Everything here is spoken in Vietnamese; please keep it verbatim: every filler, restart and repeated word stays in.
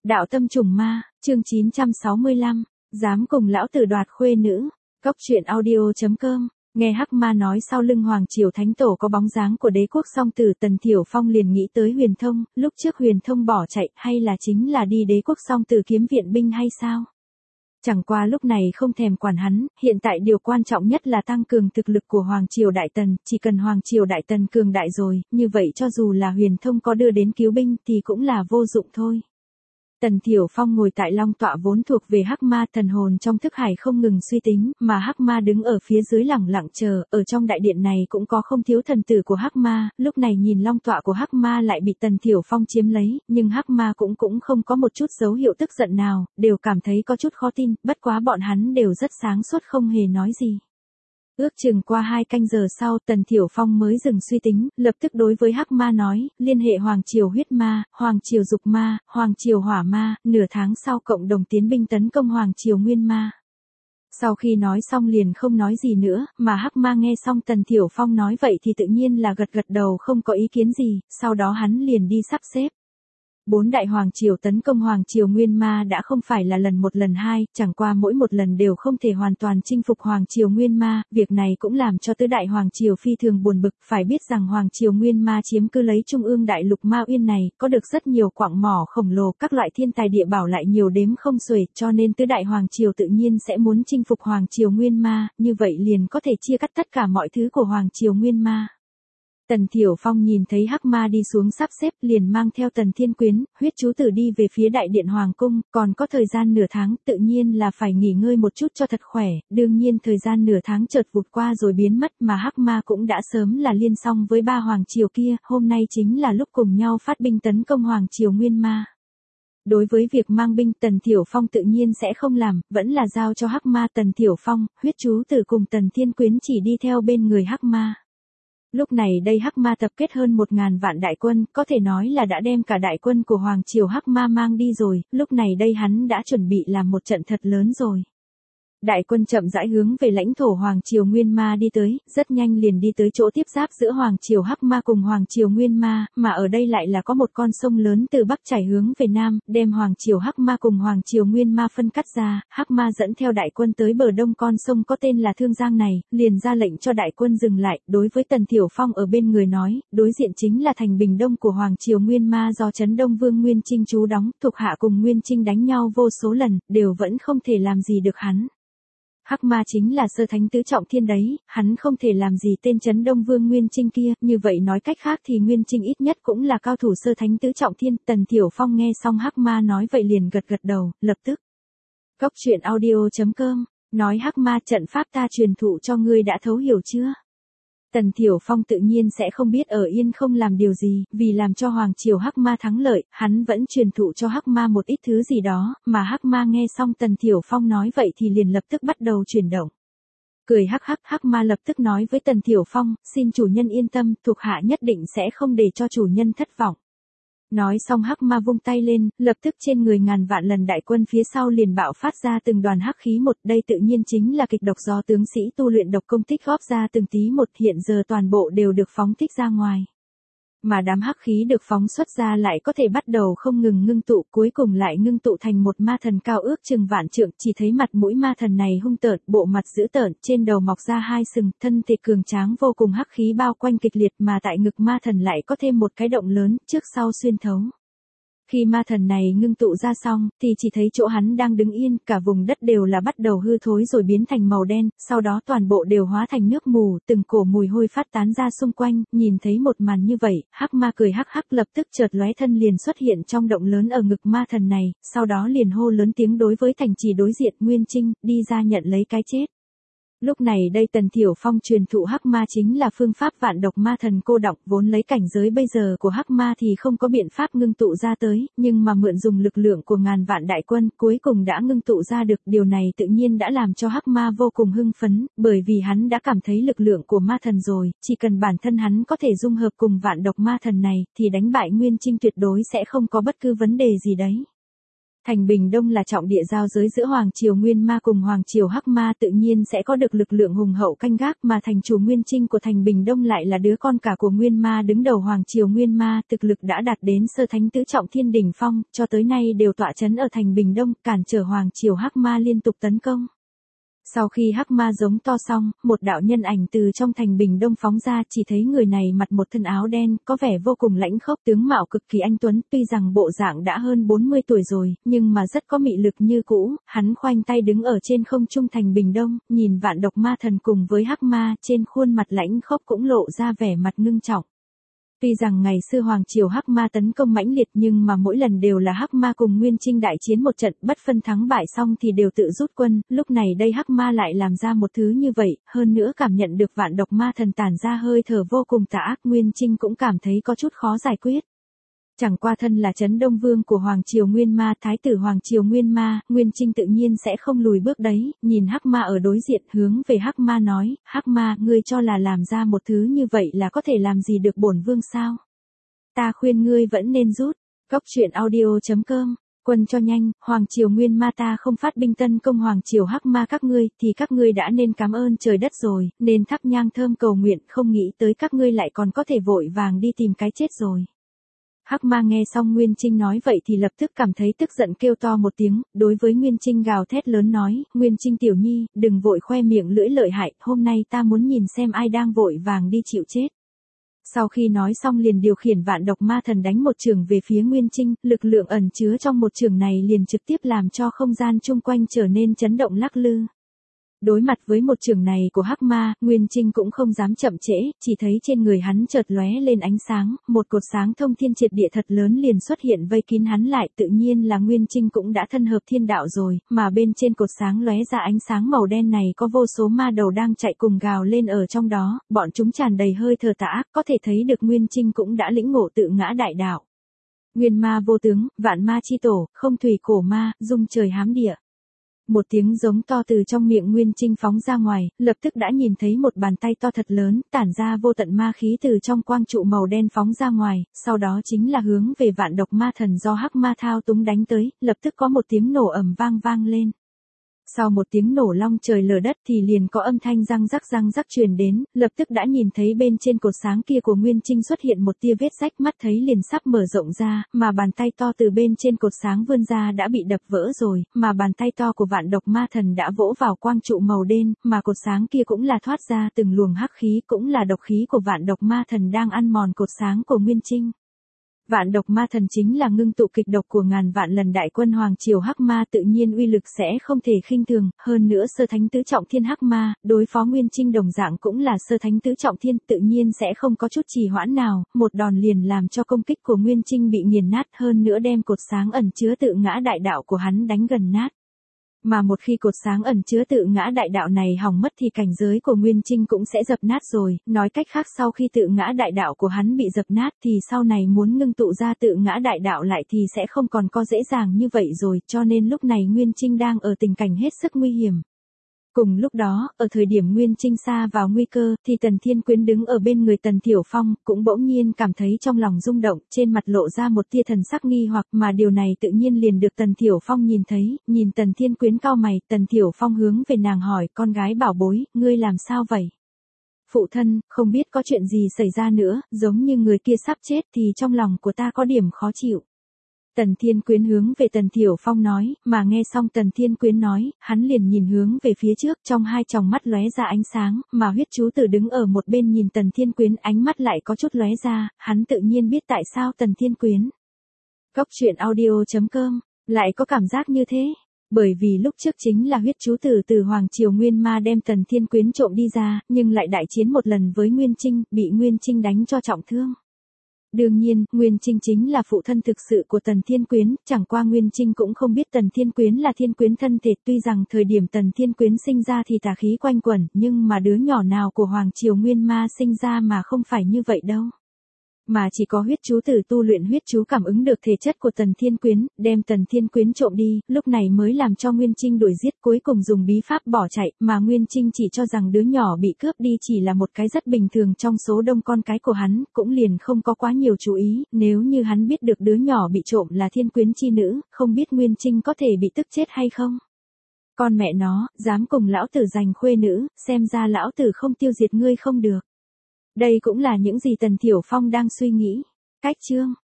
Đạo tâm trùng ma, chương chín trăm sáu mươi lăm, dám cùng lão tử đoạt khuê nữ. Cốc truyện audio chấm com. Nghe Hắc Ma nói sau lưng Hoàng Triều Thánh Tổ có bóng dáng của đế quốc song tử, Tần Thiểu Phong liền nghĩ tới Huyền Thông, lúc trước Huyền Thông bỏ chạy hay là chính là đi đế quốc song tử kiếm viện binh hay sao? Chẳng qua lúc này không thèm quản hắn, hiện tại điều quan trọng nhất là tăng cường thực lực của Hoàng Triều Đại Tần, chỉ cần Hoàng Triều Đại Tần cường đại rồi, như vậy cho dù là Huyền Thông có đưa đến cứu binh thì cũng là vô dụng thôi. Tần Thiểu Phong ngồi tại long tọa vốn thuộc về Hắc Ma, thần hồn trong thức hải không ngừng suy tính, mà Hắc Ma đứng ở phía dưới lẳng lặng chờ, ở trong đại điện này cũng có không thiếu thần tử của Hắc Ma, lúc này nhìn long tọa của Hắc Ma lại bị Tần Thiểu Phong chiếm lấy, nhưng Hắc Ma cũng cũng không có một chút dấu hiệu tức giận nào, đều cảm thấy có chút khó tin, bất quá bọn hắn đều rất sáng suốt không hề nói gì. Ước chừng qua hai canh giờ sau, Tần Thiểu Phong mới dừng suy tính, lập tức đối với Hắc Ma nói, liên hệ Hoàng Triều huyết ma, Hoàng Triều dục ma, Hoàng Triều hỏa ma, nửa tháng sau cộng đồng tiến binh tấn công Hoàng Triều nguyên ma. Sau khi nói xong liền không nói gì nữa, mà Hắc Ma nghe xong Tần Thiểu Phong nói vậy thì tự nhiên là gật gật đầu không có ý kiến gì, sau đó hắn liền đi sắp xếp. Bốn đại Hoàng Triều tấn công Hoàng Triều Nguyên Ma đã không phải là lần một lần hai, chẳng qua mỗi một lần đều không thể hoàn toàn chinh phục Hoàng Triều Nguyên Ma, việc này cũng làm cho tứ đại Hoàng Triều phi thường buồn bực, phải biết rằng Hoàng Triều Nguyên Ma chiếm cứ lấy trung ương đại lục Ma Uyên này, có được rất nhiều quặng mỏ khổng lồ, các loại thiên tài địa bảo lại nhiều đếm không xuể, cho nên tứ đại Hoàng Triều tự nhiên sẽ muốn chinh phục Hoàng Triều Nguyên Ma, như vậy liền có thể chia cắt tất cả mọi thứ của Hoàng Triều Nguyên Ma. Tần Thiểu Phong nhìn thấy Hắc Ma đi xuống sắp xếp liền mang theo Tần Thiên Quyến, huyết chú tử đi về phía đại điện Hoàng Cung, còn có thời gian nửa tháng, tự nhiên là phải nghỉ ngơi một chút cho thật khỏe, đương nhiên thời gian nửa tháng chợt vụt qua rồi biến mất mà Hắc Ma cũng đã sớm là liên xong với ba Hoàng Triều kia, hôm nay chính là lúc cùng nhau phát binh tấn công Hoàng Triều Nguyên Ma. Đối với việc mang binh Tần Thiểu Phong tự nhiên sẽ không làm, vẫn là giao cho Hắc Ma. Tần Thiểu Phong, huyết chú tử cùng Tần Thiên Quyến chỉ đi theo bên người Hắc Ma. Lúc này đây Hắc Ma tập kết hơn một ngàn vạn đại quân, có thể nói là đã đem cả đại quân của Hoàng Triều Hắc Ma mang đi rồi, lúc này đây hắn đã chuẩn bị làm một trận thật lớn rồi. Đại quân chậm rãi hướng về lãnh thổ Hoàng Triều Nguyên Ma đi tới, rất nhanh liền đi tới chỗ tiếp giáp giữa Hoàng Triều Hắc Ma cùng Hoàng Triều Nguyên Ma, mà ở đây lại là có một con sông lớn từ bắc chảy hướng về nam, đem Hoàng Triều Hắc Ma cùng Hoàng Triều Nguyên Ma phân cắt ra. Hắc Ma dẫn theo đại quân tới bờ đông con sông có tên là Thương Giang này, liền ra lệnh cho đại quân dừng lại, đối với Tần Thiểu Phong ở bên người nói, đối diện chính là thành Bình Đông của Hoàng Triều Nguyên Ma do Trấn Đông Vương Nguyên Trinh trú đóng, thuộc hạ cùng Nguyên Trinh đánh nhau vô số lần, đều vẫn không thể làm gì được hắn. Hắc Ma chính là sơ thánh tứ trọng thiên đấy, hắn không thể làm gì tên Trấn Đông Vương Nguyên Trinh kia, như vậy nói cách khác thì Nguyên Trinh ít nhất cũng là cao thủ sơ thánh tứ trọng thiên. Tần Thiểu Phong nghe xong Hắc Ma nói vậy liền gật gật đầu, lập tức. Cốc truyện audio chấm com, nói Hắc Ma trận pháp ta truyền thụ cho ngươi đã thấu hiểu chưa? Tần Thiểu Phong tự nhiên sẽ không biết ở yên không làm điều gì, vì làm cho Hoàng Triều Hắc Ma thắng lợi, hắn vẫn truyền thụ cho Hắc Ma một ít thứ gì đó, mà Hắc Ma nghe xong Tần Thiểu Phong nói vậy thì liền lập tức bắt đầu chuyển động. Cười hắc hắc, Hắc Ma lập tức nói với Tần Thiểu Phong, xin chủ nhân yên tâm, thuộc hạ nhất định sẽ không để cho chủ nhân thất vọng. Nói xong Hắc Ma vung tay lên, lập tức trên người ngàn vạn lần đại quân phía sau liền bạo phát ra từng đoàn hắc khí một, đây tự nhiên chính là kịch độc do tướng sĩ tu luyện độc công tích góp ra từng tí một, hiện giờ toàn bộ đều được phóng thích ra ngoài. Mà đám hắc khí được phóng xuất ra lại có thể bắt đầu không ngừng ngưng tụ, cuối cùng lại ngưng tụ thành một ma thần cao ước chừng vạn trượng, chỉ thấy mặt mũi ma thần này hung tợn, bộ mặt dữ tợn, trên đầu mọc ra hai sừng, thân thể cường tráng vô cùng, hắc khí bao quanh kịch liệt, mà tại ngực ma thần lại có thêm một cái động lớn, trước sau xuyên thấu. Khi ma thần này ngưng tụ ra xong, thì chỉ thấy chỗ hắn đang đứng yên, cả vùng đất đều là bắt đầu hư thối rồi biến thành màu đen, sau đó toàn bộ đều hóa thành nước mù, từng cổ mùi hôi phát tán ra xung quanh, nhìn thấy một màn như vậy, Hắc Ma cười hắc hắc lập tức chợt lóe thân liền xuất hiện trong động lớn ở ngực ma thần này, sau đó liền hô lớn tiếng đối với thành trì đối diện Nguyên Trinh, đi ra nhận lấy cái chết. Lúc này đây Tần Thiểu Phong truyền thụ Hắc Ma chính là phương pháp vạn độc ma thần cô đọng, vốn lấy cảnh giới bây giờ của Hắc Ma thì không có biện pháp ngưng tụ ra tới, nhưng mà mượn dùng lực lượng của ngàn vạn đại quân, cuối cùng đã ngưng tụ ra được, điều này tự nhiên đã làm cho Hắc Ma vô cùng hưng phấn, bởi vì hắn đã cảm thấy lực lượng của ma thần rồi, chỉ cần bản thân hắn có thể dung hợp cùng vạn độc ma thần này, thì đánh bại Nguyên Trinh tuyệt đối sẽ không có bất cứ vấn đề gì đấy. Thành Bình Đông là trọng địa giao giới giữa Hoàng triều Nguyên Ma cùng Hoàng triều Hắc Ma, tự nhiên sẽ có được lực lượng hùng hậu canh gác, mà thành chủ Nguyên Trinh của Thành Bình Đông lại là đứa con cả của Nguyên Ma đứng đầu Hoàng triều Nguyên Ma, thực lực đã đạt đến sơ thánh tứ trọng thiên đỉnh phong, cho tới nay đều tọa trấn ở Thành Bình Đông, cản trở Hoàng triều Hắc Ma liên tục tấn công. Sau khi Hắc Ma giống to xong, một đạo nhân ảnh từ trong Thành Bình Đông phóng ra, chỉ thấy người này mặc một thân áo đen, có vẻ vô cùng lãnh khốc, tướng mạo cực kỳ anh tuấn, tuy rằng bộ dạng đã hơn bốn mươi tuổi rồi, nhưng mà rất có mị lực như cũ, hắn khoanh tay đứng ở trên không trung Thành Bình Đông, nhìn Vạn Độc Ma Thần cùng với Hắc Ma, trên khuôn mặt lãnh khốc cũng lộ ra vẻ mặt ngưng trọng. Tuy rằng ngày xưa Hoàng triều Hắc Ma tấn công mãnh liệt nhưng mà mỗi lần đều là Hắc Ma cùng Nguyên Trinh đại chiến một trận, bất phân thắng bại xong thì đều tự rút quân, lúc này đây Hắc Ma lại làm ra một thứ như vậy, hơn nữa cảm nhận được Vạn Độc Ma Thần tản ra hơi thở vô cùng tà ác, Nguyên Trinh cũng cảm thấy có chút khó giải quyết. Chẳng qua thân là Trấn Đông Vương của Hoàng triều Nguyên Ma, Thái tử Hoàng triều Nguyên Ma, Nguyên Trinh tự nhiên sẽ không lùi bước đấy, nhìn Hắc Ma ở đối diện, hướng về Hắc Ma nói, Hắc Ma, ngươi cho là làm ra một thứ như vậy là có thể làm gì được bổn vương sao? Ta khuyên ngươi vẫn nên rút. Cốc truyện audio chấm com, quân cho nhanh, Hoàng triều Nguyên Ma ta không phát binh tấn công Hoàng triều Hắc Ma các ngươi, thì các ngươi đã nên cảm ơn trời đất rồi, nên thắp nhang thơm cầu nguyện, không nghĩ tới các ngươi lại còn có thể vội vàng đi tìm cái chết rồi. Hắc Ma nghe xong Nguyên Trinh nói vậy thì lập tức cảm thấy tức giận, kêu to một tiếng, đối với Nguyên Trinh gào thét lớn nói, Nguyên Trinh tiểu nhi, đừng vội khoe miệng lưỡi lợi hại, hôm nay ta muốn nhìn xem ai đang vội vàng đi chịu chết. Sau khi nói xong liền điều khiển Vạn Độc Ma Thần đánh một chưởng về phía Nguyên Trinh, lực lượng ẩn chứa trong một chưởng này liền trực tiếp làm cho không gian chung quanh trở nên chấn động lắc lư. Đối mặt với một chưởng này của Hắc Ma, Nguyên Trinh cũng không dám chậm trễ, chỉ thấy trên người hắn chợt lóe lên ánh sáng, một cột sáng thông thiên triệt địa thật lớn liền xuất hiện vây kín hắn lại, tự nhiên là Nguyên Trinh cũng đã thân hợp thiên đạo rồi, mà bên trên cột sáng lóe ra ánh sáng màu đen này có vô số ma đầu đang chạy cùng gào lên ở trong đó, bọn chúng tràn đầy hơi thở tà ác, có thể thấy được Nguyên Trinh cũng đã lĩnh ngộ tự ngã đại đạo. Nguyên ma vô tướng, vạn ma chi tổ, không thủy cổ ma, dung trời hám địa. Một tiếng giống to từ trong miệng Nguyên Trinh phóng ra ngoài, lập tức đã nhìn thấy một bàn tay to thật lớn, tản ra vô tận ma khí từ trong quang trụ màu đen phóng ra ngoài, sau đó chính là hướng về Vạn Độc Ma Thần do Hắc Ma thao túng đánh tới, lập tức có một tiếng nổ ầm vang vang lên. Sau một tiếng nổ long trời lở đất thì liền có âm thanh răng rắc răng rắc truyền đến, lập tức đã nhìn thấy bên trên cột sáng kia của Nguyên Trinh xuất hiện một tia vết rách, mắt thấy liền sắp mở rộng ra, mà bàn tay to từ bên trên cột sáng vươn ra đã bị đập vỡ rồi, mà bàn tay to của Vạn Độc Ma Thần đã vỗ vào quang trụ màu đen, mà cột sáng kia cũng là thoát ra từng luồng hắc khí, cũng là độc khí của Vạn Độc Ma Thần đang ăn mòn cột sáng của Nguyên Trinh. Vạn Độc Ma Thần chính là ngưng tụ kịch độc của ngàn vạn lần đại quân Hoàng triều Hắc Ma, tự nhiên uy lực sẽ không thể khinh thường, hơn nữa sơ thánh tứ trọng thiên Hắc Ma, đối phó Nguyên Trinh đồng dạng cũng là sơ thánh tứ trọng thiên, tự nhiên sẽ không có chút trì hoãn nào, một đòn liền làm cho công kích của Nguyên Trinh bị nghiền nát, hơn nữa đem cột sáng ẩn chứa tự ngã đại đạo của hắn đánh gần nát. Mà một khi cột sáng ẩn chứa tự ngã đại đạo này hỏng mất thì cảnh giới của Nguyên Trinh cũng sẽ dập nát rồi, nói cách khác sau khi tự ngã đại đạo của hắn bị dập nát thì sau này muốn ngưng tụ ra tự ngã đại đạo lại thì sẽ không còn có dễ dàng như vậy rồi, cho nên lúc này Nguyên Trinh đang ở tình cảnh hết sức nguy hiểm. Cùng lúc đó, ở thời điểm Nguyên Trinh xa vào nguy cơ, thì Tần Thiên Quyến đứng ở bên người Tần Thiểu Phong, cũng bỗng nhiên cảm thấy trong lòng rung động, trên mặt lộ ra một tia thần sắc nghi hoặc, mà điều này tự nhiên liền được Tần Thiểu Phong nhìn thấy, nhìn Tần Thiên Quyến cau mày, Tần Thiểu Phong hướng về nàng hỏi, con gái bảo bối, ngươi làm sao vậy? Phụ thân, không biết có chuyện gì xảy ra nữa, giống như người kia sắp chết thì trong lòng của ta có điểm khó chịu. Tần Thiên Quyến hướng về Tần Thiểu Phong nói, mà nghe xong Tần Thiên Quyến nói, hắn liền nhìn hướng về phía trước, trong hai tròng mắt lóe ra ánh sáng, mà huyết chú tử đứng ở một bên nhìn Tần Thiên Quyến, ánh mắt lại có chút lóe ra, hắn tự nhiên biết tại sao Tần Thiên Quyến. Cốc truyện audio chấm com, lại có cảm giác như thế, bởi vì lúc trước chính là huyết chú tử từ Hoàng triều Nguyên Ma đem Tần Thiên Quyến trộm đi ra, nhưng lại đại chiến một lần với Nguyên Trinh, bị Nguyên Trinh đánh cho trọng thương. Đương nhiên, Nguyên Trinh chính là phụ thân thực sự của Tần Thiên Quyến, chẳng qua Nguyên Trinh cũng không biết Tần Thiên Quyến là thiên quyến thân thể, tuy rằng thời điểm Tần Thiên Quyến sinh ra thì tà khí quanh quẩn, nhưng mà đứa nhỏ nào của Hoàng triều Nguyên Ma sinh ra mà không phải như vậy đâu. mà chỉ có huyết chú tử tu luyện huyết chú cảm ứng được thể chất của Tần Thiên Quyến, đem Tần Thiên Quyến trộm đi, lúc này mới làm cho Nguyên Trinh đuổi giết, cuối cùng dùng bí pháp bỏ chạy, mà Nguyên Trinh chỉ cho rằng đứa nhỏ bị cướp đi chỉ là một cái rất bình thường trong số đông con cái của hắn, cũng liền không có quá nhiều chú ý, nếu như hắn biết được đứa nhỏ bị trộm là Thiên Quyến chi nữ, không biết Nguyên Trinh có thể bị tức chết hay không. Con mẹ nó, dám cùng lão tử giành khuê nữ, xem ra lão tử không tiêu diệt ngươi không được. Đây cũng là những gì Tần Thiểu Phong đang suy nghĩ. Cách chương